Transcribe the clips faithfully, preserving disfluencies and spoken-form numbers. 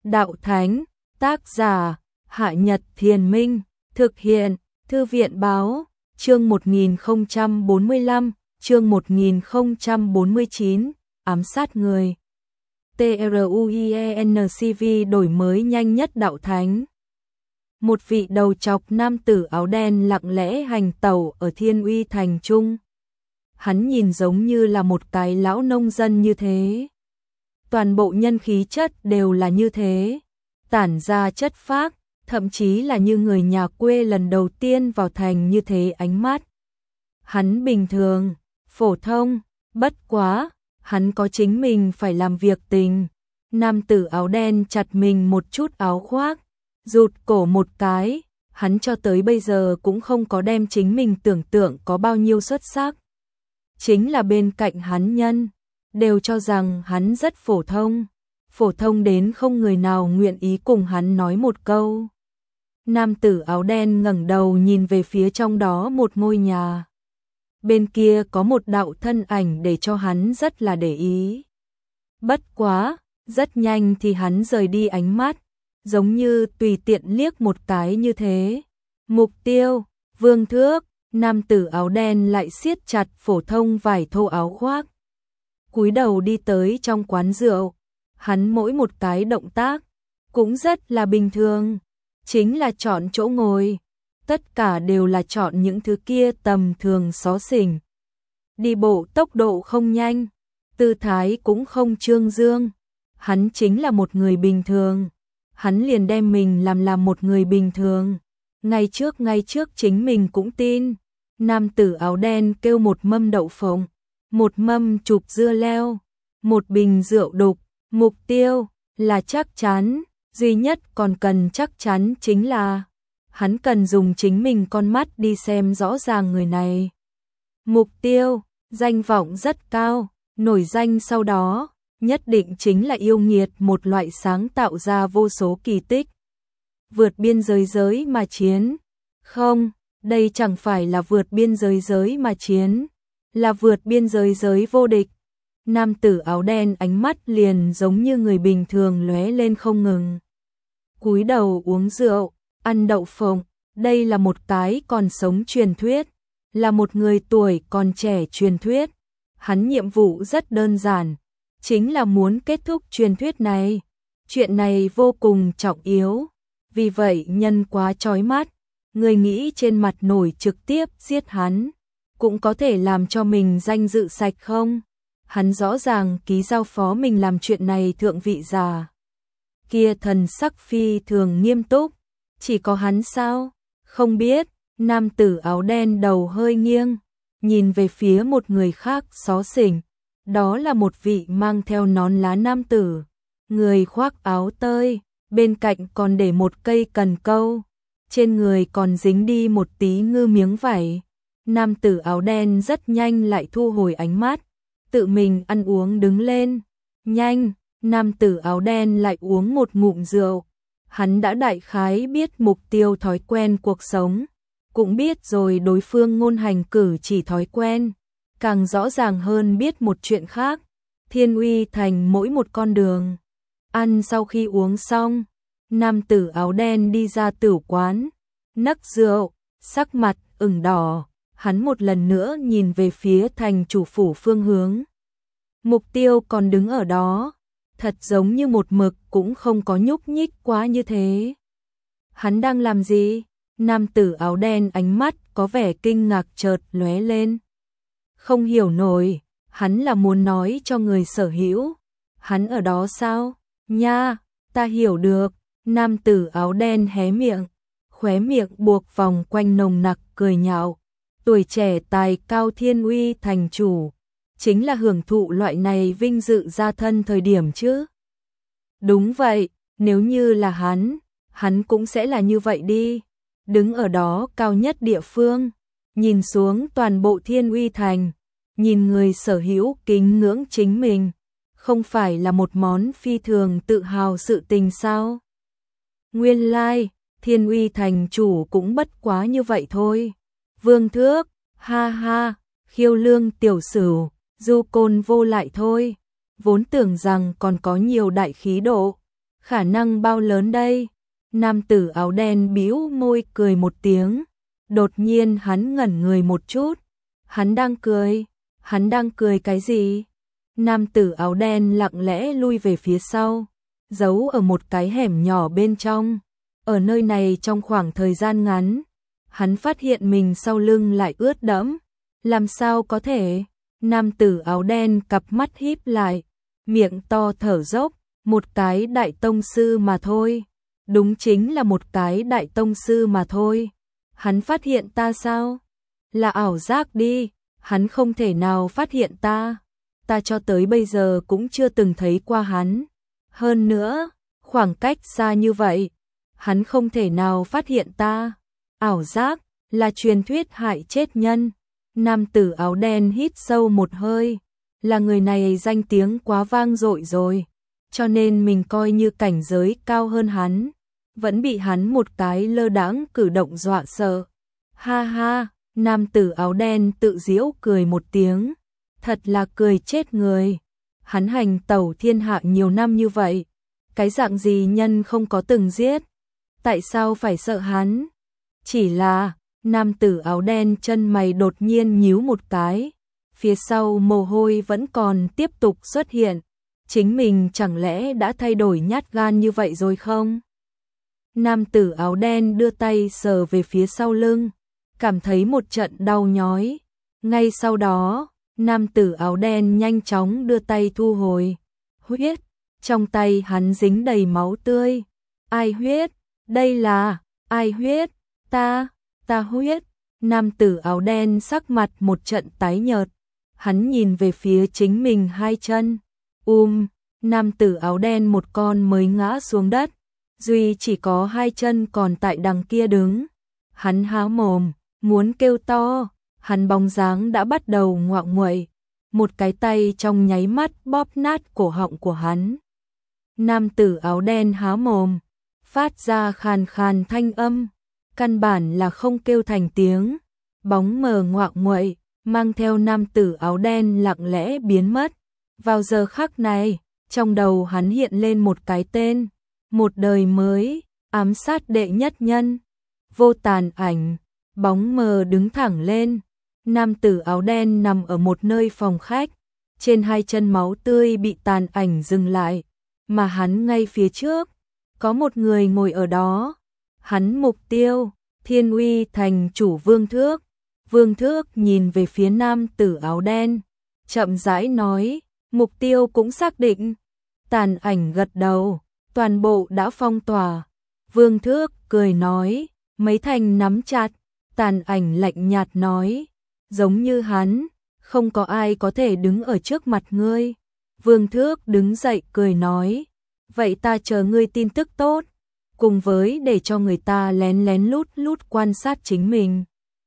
Đạo Thánh, tác giả, Hạ Nhật Thiền Minh, thực hiện, Thư viện Báo, chương một nghìn không trăm bốn mươi lăm, chương một nghìn không trăm bốn mươi chín, ám sát người. TRUIENCV đổi mới nhanh nhất Đạo Thánh. Một vị đầu trọc nam tử áo đen lặng lẽ hành tẩu ở Thiên Uy Thành Trung. Hắn nhìn giống như là một cái lão nông dân như thế. Toàn bộ nhân khí chất đều là như thế, tản ra chất phác, thậm chí là như người nhà quê lần đầu tiên vào thành như thế ánh mắt. Hắn bình thường, phổ thông, bất quá, hắn có chính mình phải làm việc tình. Nam tử áo đen chặt mình một chút áo khoác, rụt cổ một cái, hắn cho tới bây giờ cũng không có đem chính mình tưởng tượng có bao nhiêu xuất sắc. Chính là bên cạnh hắn nhân, đều cho rằng hắn rất phổ thông, phổ thông đến không người nào nguyện ý cùng hắn nói một câu. Nam tử áo đen ngẩng đầu nhìn về phía trong đó một ngôi nhà. Bên kia có một đạo thân ảnh để cho hắn rất là để ý. Bất quá, rất nhanh thì hắn rời đi ánh mắt, giống như tùy tiện liếc một cái như thế. Mục tiêu, Vương Thước, nam tử áo đen lại siết chặt phổ thông vải thô áo khoác. Cúi đầu đi tới trong quán rượu, hắn mỗi một cái động tác cũng rất là bình thường, chính là chọn chỗ ngồi, tất cả đều là chọn những thứ kia tầm thường xó xỉnh. Đi bộ tốc độ không nhanh, tư thái cũng không trương dương, hắn chính là một người bình thường, hắn liền đem mình làm làm một người bình thường. Ngay trước ngay trước chính mình cũng tin. Nam tử áo đen kêu một mâm đậu phộng, một mâm chụp dưa leo, một bình rượu đục. Mục tiêu là chắc chắn, duy nhất còn cần chắc chắn chính là hắn cần dùng chính mình con mắt đi xem rõ ràng người này. Mục tiêu, danh vọng rất cao, nổi danh sau đó, nhất định chính là yêu nghiệt, một loại sáng tạo ra vô số kỳ tích. Vượt biên giới giới mà chiến. Không, đây chẳng phải là vượt biên giới giới mà chiến, là vượt biên giới giới vô địch. Nam tử áo đen ánh mắt liền giống như người bình thường lóe lên không ngừng. Cúi đầu uống rượu, ăn đậu phộng, đây là một cái còn sống truyền thuyết, là một người tuổi còn trẻ truyền thuyết. Hắn nhiệm vụ rất đơn giản, chính là muốn kết thúc truyền thuyết này. Chuyện này vô cùng trọng yếu, vì vậy nhân quá chói mắt, người nghĩ trên mặt nổi trực tiếp giết hắn, cũng có thể làm cho mình danh dự sạch không? Hắn rõ ràng ký giao phó mình làm chuyện này thượng vị giả. Kia thần sắc phi thường nghiêm túc, chỉ có hắn sao? Không biết. Nam tử áo đen đầu hơi nghiêng, nhìn về phía một người khác xó xỉnh, đó là một vị mang theo nón lá nam tử, người khoác áo tơi, bên cạnh còn để một cây cần câu, trên người còn dính đi một tí ngư miếng vải. Nam tử áo đen rất nhanh lại thu hồi ánh mắt, tự mình ăn uống đứng lên. Nhanh, nam tử áo đen lại uống một ngụm rượu. Hắn đã đại khái biết mục tiêu thói quen cuộc sống, cũng biết rồi đối phương ngôn hành cử chỉ thói quen, càng rõ ràng hơn biết một chuyện khác. Thiên Uy Thành mỗi một con đường. Ăn sau khi uống xong, nam tử áo đen đi ra tửu quán, nấc rượu, sắc mặt ửng đỏ, hắn một lần nữa nhìn về phía thành chủ phủ phương hướng. Mục tiêu còn đứng ở đó, thật giống như một mực cũng không có nhúc nhích quá như thế. Hắn đang làm gì? Nam tử áo đen ánh mắt có vẻ kinh ngạc chợt lóe lên. Không hiểu nổi, hắn là muốn nói cho người sở hữu. Hắn ở đó sao? Nha, ta hiểu được. Nam tử áo đen hé miệng, khóe miệng buộc vòng quanh nồng nặc cười nhạo. Tuổi trẻ tài cao Thiên Uy thành chủ, chính là hưởng thụ loại này vinh dự gia thân thời điểm chứ. Đúng vậy, nếu như là hắn, hắn cũng sẽ là như vậy đi. Đứng ở đó cao nhất địa phương, nhìn xuống toàn bộ Thiên Uy thành, nhìn người sở hữu kính ngưỡng chính mình, không phải là một món phi thường tự hào sự tình sao? Nguyên lai, like, Thiên Uy thành chủ cũng bất quá như vậy thôi. Vương Thước, ha ha, khiêu lương tiểu sửu, du côn vô lại thôi. Vốn tưởng rằng còn có nhiều đại khí độ, Khả năng bao lớn đây? Nam tử áo đen bĩu môi cười một tiếng. Đột nhiên hắn ngẩn người một chút. Hắn đang cười? Hắn đang cười cái gì? Nam tử áo đen lặng lẽ lui về phía sau, giấu ở một cái hẻm nhỏ bên trong. Ở nơi này trong khoảng thời gian ngắn, hắn phát hiện mình sau lưng lại ướt đẫm. Làm sao có thể? Nam tử áo đen cặp mắt híp lại, miệng to thở dốc, một cái đại tông sư mà thôi. Đúng chính là một cái đại tông sư mà thôi. Hắn phát hiện ta sao? Là ảo giác đi, hắn không thể nào phát hiện ta. Ta cho tới bây giờ cũng chưa từng thấy qua hắn. Hơn nữa, khoảng cách xa như vậy, hắn không thể nào phát hiện ta. Ảo giác là truyền thuyết hại chết nhân. Nam tử áo đen hít sâu một hơi. Là người này danh tiếng quá vang dội rồi, cho nên mình coi như cảnh giới cao hơn hắn, vẫn bị hắn một cái lơ đãng cử động dọa sợ. Ha ha, nam tử áo đen tự giễu cười một tiếng. Thật là cười chết người. Hắn hành tẩu thiên hạ nhiều năm như vậy, cái dạng gì nhân không có từng giết, tại sao phải sợ hắn? Chỉ là, nam tử áo đen chân mày đột nhiên nhíu một cái, phía sau mồ hôi vẫn còn tiếp tục xuất hiện. Chính mình chẳng lẽ đã thay đổi nhát gan như vậy rồi không? Nam tử áo đen đưa tay sờ về phía sau lưng, cảm thấy một trận đau nhói. Ngay sau đó, nam tử áo đen nhanh chóng đưa tay thu hồi. Huyết, trong tay hắn dính đầy máu tươi. Ai huyết? Đây là, ai huyết? Ta, ta huyết. Nam tử áo đen sắc mặt một trận tái nhợt. Hắn nhìn về phía chính mình hai chân. Um, nam tử áo đen một con mới ngã xuống đất. Duy chỉ có hai chân còn tại đằng kia đứng. Hắn há mồm, muốn kêu to. Hắn bóng dáng đã bắt đầu ngoạo nguậy. Một cái tay trong nháy mắt bóp nát cổ họng của hắn. Nam tử áo đen há mồm, phát ra khàn khàn thanh âm, căn bản là không kêu thành tiếng. Bóng mờ ngoạo nguậy, mang theo nam tử áo đen lặng lẽ biến mất. Vào giờ khắc này, trong đầu hắn hiện lên một cái tên, một đời mới, ám sát đệ nhất nhân. Vô Tàn Ảnh. Bóng mờ đứng thẳng lên. Nam tử áo đen nằm ở một nơi phòng khách, trên hai chân máu tươi bị tàn ảnh dừng lại, mà hắn ngay phía trước, có một người ngồi ở đó. Hắn mục tiêu, Thiên Uy thành chủ Vương Thước. Vương Thước nhìn về phía nam tử áo đen, chậm rãi nói, mục tiêu cũng xác định. Tàn ảnh gật đầu, toàn bộ đã phong tỏa. Vương Thước cười nói, mấy thành nắm chặt. Tàn ảnh lạnh nhạt nói, giống như hắn, không có ai có thể đứng ở trước mặt ngươi. Vương Thước đứng dậy cười nói, vậy ta chờ ngươi tin tức tốt, cùng với để cho người ta lén lén lút lút quan sát chính mình.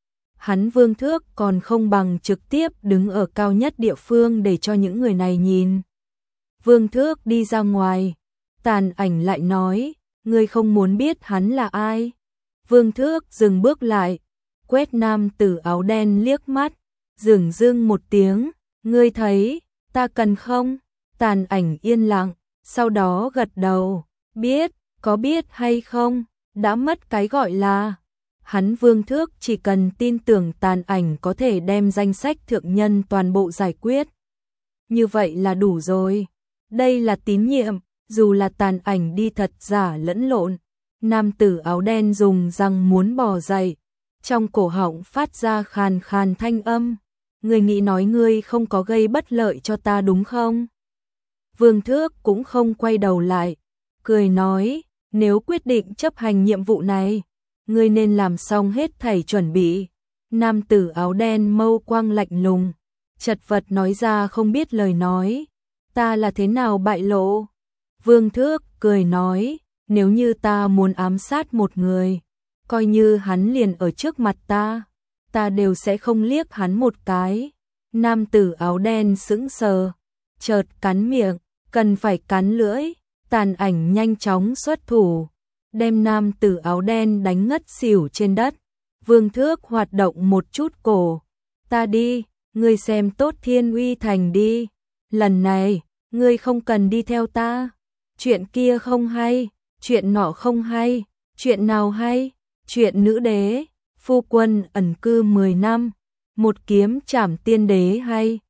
Hắn Vương Thước còn không bằng trực tiếp đứng ở cao nhất địa phương để cho những người này nhìn. Vương Thước đi ra ngoài, Tàn ảnh lại nói, ngươi không muốn biết hắn là ai. Vương Thước dừng bước lại, quét nam tử áo đen liếc mắt, dửng dưng một tiếng, ngươi thấy, ta cần không? Tàn ảnh yên lặng, sau đó gật đầu, biết, có biết hay không, đã mất cái gọi là. Hắn Vương Thước chỉ cần tin tưởng tàn ảnh có thể đem danh sách thượng nhân toàn bộ giải quyết. Như vậy là đủ rồi. Đây là tín nhiệm, dù là tàn ảnh đi thật giả lẫn lộn. Nam tử áo đen dùng răng muốn bò dậy, trong cổ họng phát ra khàn khàn thanh âm. Ngươi nghĩ nói ngươi không có gây bất lợi cho ta đúng không? Vương Thước cũng không quay đầu lại, cười nói, nếu quyết định chấp hành nhiệm vụ này, ngươi nên làm xong hết thảy chuẩn bị. Nam tử áo đen mâu quang lạnh lùng, chật vật nói ra không biết lời nói, ta là thế nào bại lộ? Vương Thước cười nói, nếu như ta muốn ám sát một người, coi như hắn liền ở trước mặt ta, ta đều sẽ không liếc hắn một cái. Nam tử áo đen sững sờ, chợt cắn miệng, cần phải cắn lưỡi. Tàn ảnh nhanh chóng xuất thủ, đem nam tử áo đen đánh ngất xỉu trên đất. Vương Thước hoạt động một chút cổ, ta đi, ngươi xem tốt Thiên Uy thành đi, lần này, ngươi không cần đi theo ta. chuyện kia không hay, chuyện nọ không hay, chuyện nào hay, chuyện nữ đế, phu quân ẩn cư mười năm, một kiếm trảm tiên đế hay,